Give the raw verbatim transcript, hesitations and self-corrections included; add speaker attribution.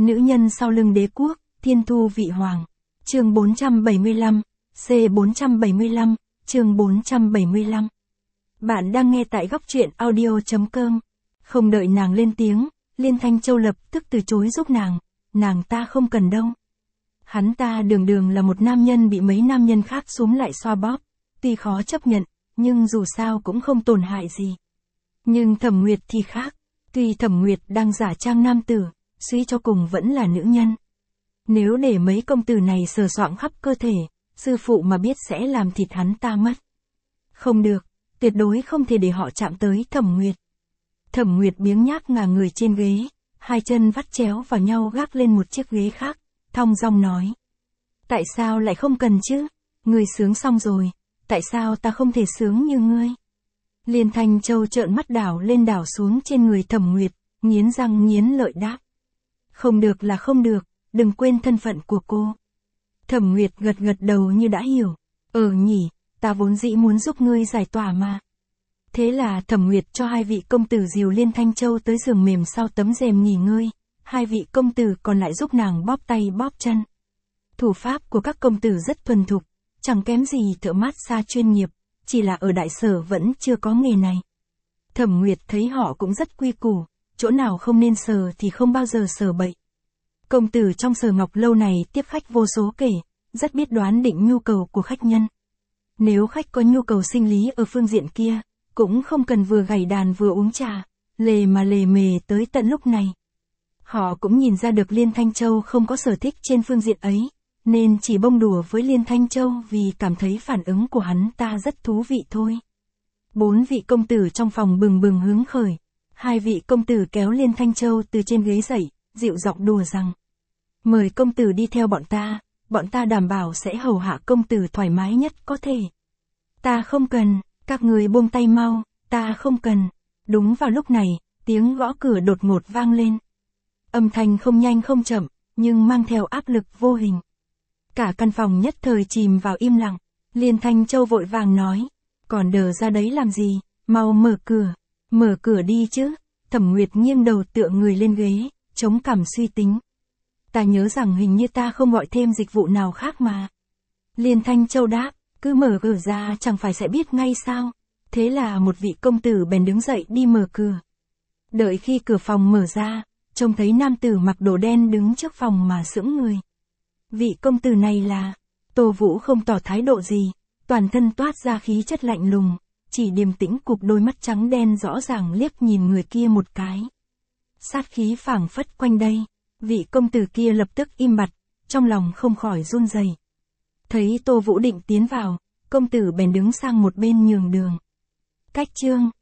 Speaker 1: Nữ nhân sau lưng đế quốc, thiên thu vị hoàng. Chương bốn trăm bảy mươi lăm, C bốn trăm bảy mươi lăm, chương bốn trăm bảy mươi lăm. Bạn đang nghe tại góc truyện audio chấm com. Không đợi nàng lên tiếng, Liên Thanh Châu lập tức từ chối giúp nàng, nàng ta không cần đâu. Hắn ta đường đường là một nam nhân bị mấy nam nhân khác xúm lại xoa bóp, tuy khó chấp nhận, nhưng dù sao cũng không tổn hại gì. Nhưng Thẩm Nguyệt thì khác, tuy Thẩm Nguyệt đang giả trang nam tử, suy cho cùng vẫn là nữ nhân. Nếu để mấy công tử này sờ soạng khắp cơ thể, sư phụ mà biết sẽ làm thịt hắn ta mất. Không được, tuyệt đối không thể để họ chạm tới Thẩm Nguyệt. Thẩm Nguyệt biếng nhác ngả người trên ghế, hai chân vắt chéo vào nhau gác lên một chiếc ghế khác, thong dong nói. Tại sao lại không cần chứ? Ngươi sướng xong rồi, tại sao ta không thể sướng như ngươi? Liên Thanh Châu trợn mắt đảo lên đảo xuống trên người Thẩm Nguyệt, nghiến răng nghiến lợi đáp. Không được là không được, đừng quên thân phận của cô. Thẩm Nguyệt gật gật đầu như đã hiểu. Ờ nhỉ, ta vốn dĩ muốn giúp ngươi giải tỏa mà. Thế là Thẩm Nguyệt cho hai vị công tử dìu Liên Thanh Châu tới giường mềm sau tấm rèm nghỉ ngơi, hai vị công tử còn lại giúp nàng bóp tay bóp chân. Thủ pháp của các công tử rất thuần thục, chẳng kém gì thợ massage chuyên nghiệp, chỉ là ở đại sở vẫn chưa có nghề này. Thẩm Nguyệt thấy họ cũng rất quy củ, chỗ nào không nên sờ thì không bao giờ sờ bậy. Công tử trong Sở Ngọc lâu này tiếp khách vô số kể, rất biết đoán định nhu cầu của khách nhân. Nếu khách có nhu cầu sinh lý ở phương diện kia, cũng không cần vừa gảy đàn vừa uống trà, lề mà lề mề tới tận lúc này. Họ cũng nhìn ra được Liên Thanh Châu không có sở thích trên phương diện ấy, nên chỉ bông đùa với Liên Thanh Châu vì cảm thấy phản ứng của hắn ta rất thú vị thôi. Bốn vị công tử trong phòng bừng bừng hứng khởi, hai vị công tử kéo Liên Thanh Châu từ trên ghế dậy, dịu giọng đùa rằng. Mời công tử đi theo bọn ta, bọn ta đảm bảo sẽ hầu hạ công tử thoải mái nhất có thể. Ta không cần, các người buông tay mau, ta không cần. Đúng vào lúc này, tiếng gõ cửa đột ngột vang lên. Âm thanh không nhanh không chậm, nhưng mang theo áp lực vô hình. Cả căn phòng nhất thời chìm vào im lặng, Liên Thanh Châu vội vàng nói, còn đờ ra đấy làm gì, mau mở cửa, mở cửa đi chứ. Thẩm Nguyệt nghiêng đầu tựa người lên ghế, chống cằm suy tính. Ta nhớ rằng hình như ta không gọi thêm dịch vụ nào khác mà. Liên Thanh Châu đáp, cứ mở cửa ra chẳng phải sẽ biết ngay sao. Thế là một vị công tử bèn đứng dậy đi mở cửa. Đợi khi cửa phòng mở ra, trông thấy nam tử mặc đồ đen đứng trước phòng mà sững người. Vị công tử này là, Tô Vũ không tỏ thái độ gì, toàn thân toát ra khí chất lạnh lùng, chỉ điềm tĩnh cụp đôi mắt trắng đen rõ ràng liếc nhìn người kia một cái. Sát khí phảng phất quanh đây, vị công tử kia lập tức im bặt, trong lòng không khỏi run rẩy. Thấy Tô Vũ định tiến vào, công tử bèn đứng sang một bên nhường đường. Cách chương